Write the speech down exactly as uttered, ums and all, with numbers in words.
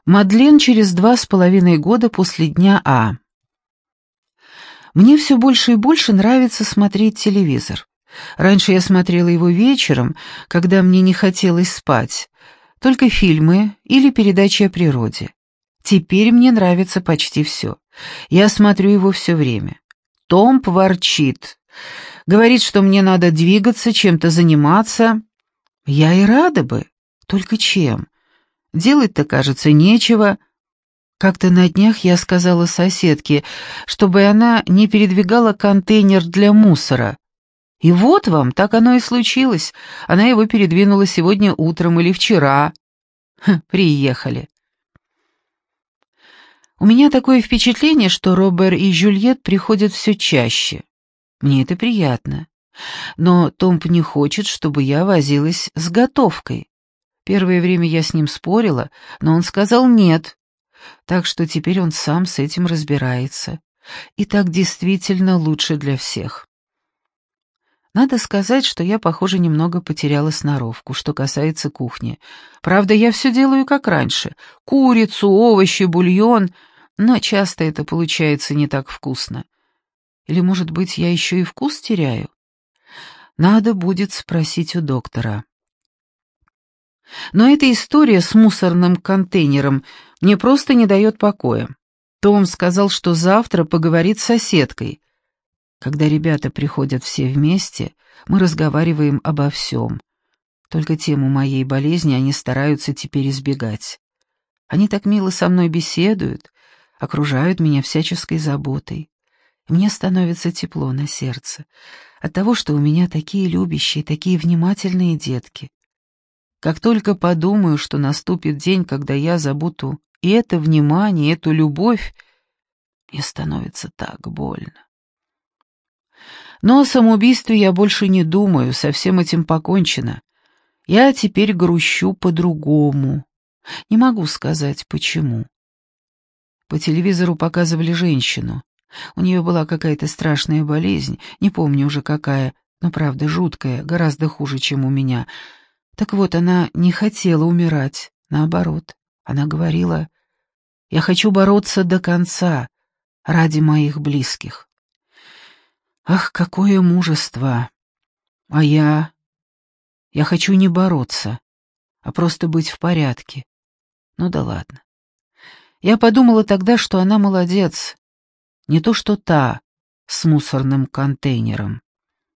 Мадлен через два с половиной года после дня А. Мне все больше и больше нравится смотреть телевизор. Раньше я смотрела его вечером, когда мне не хотелось спать, только фильмы или передачи о природе. Теперь мне нравится почти все. Я смотрю его все время. Томп ворчит. Говорит, что мне надо двигаться, чем-то заниматься. Я и рада бы. Только чем? Делать-то, кажется, нечего. Как-то на днях я сказала соседке, чтобы она не передвигала контейнер для мусора. И вот вам, так оно и случилось. Она его передвинула сегодня утром или вчера. Ха, приехали. У меня такое впечатление, что Робер и Жюльет приходят все чаще. Мне это приятно. Но Томп не хочет, чтобы я возилась с готовкой. Первое время я с ним спорила, но он сказал «нет». Так что теперь он сам с этим разбирается. И так действительно лучше для всех. Надо сказать, что я, похоже, немного потеряла сноровку, что касается кухни. Правда, я все делаю как раньше. Курицу, овощи, бульон, но часто это получается не так вкусно. Или, может быть, я еще и вкус теряю? Надо будет спросить у доктора. Но эта история с мусорным контейнером мне просто не дает покоя. Том сказал, что завтра поговорит с соседкой. Когда ребята приходят все вместе, мы разговариваем обо всем. Только тему моей болезни они стараются теперь избегать. Они так мило со мной беседуют, окружают меня всяческой заботой. И мне становится тепло на сердце от того, что у меня такие любящие, такие внимательные детки. Как только подумаю, что наступит день, когда я забуду и это внимание, и эту любовь, мне становится так больно. Но о самоубийстве я больше не думаю, со всем этим покончено. Я теперь грущу по-другому. Не могу сказать, почему. По телевизору показывали женщину. У нее была какая-то страшная болезнь, не помню уже какая, но правда жуткая, гораздо хуже, чем у меня. Так вот, она не хотела умирать, наоборот. Она говорила: «Я хочу бороться до конца, ради моих близких». Ах, какое мужество! А я... Я хочу не бороться, а просто быть в порядке. Ну да ладно. Я подумала тогда, что она молодец. Не то что та с мусорным контейнером.